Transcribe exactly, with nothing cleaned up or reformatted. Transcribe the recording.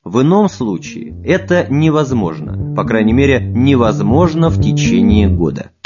В ином случае это невозможно, по крайней мере, невозможно в течение года.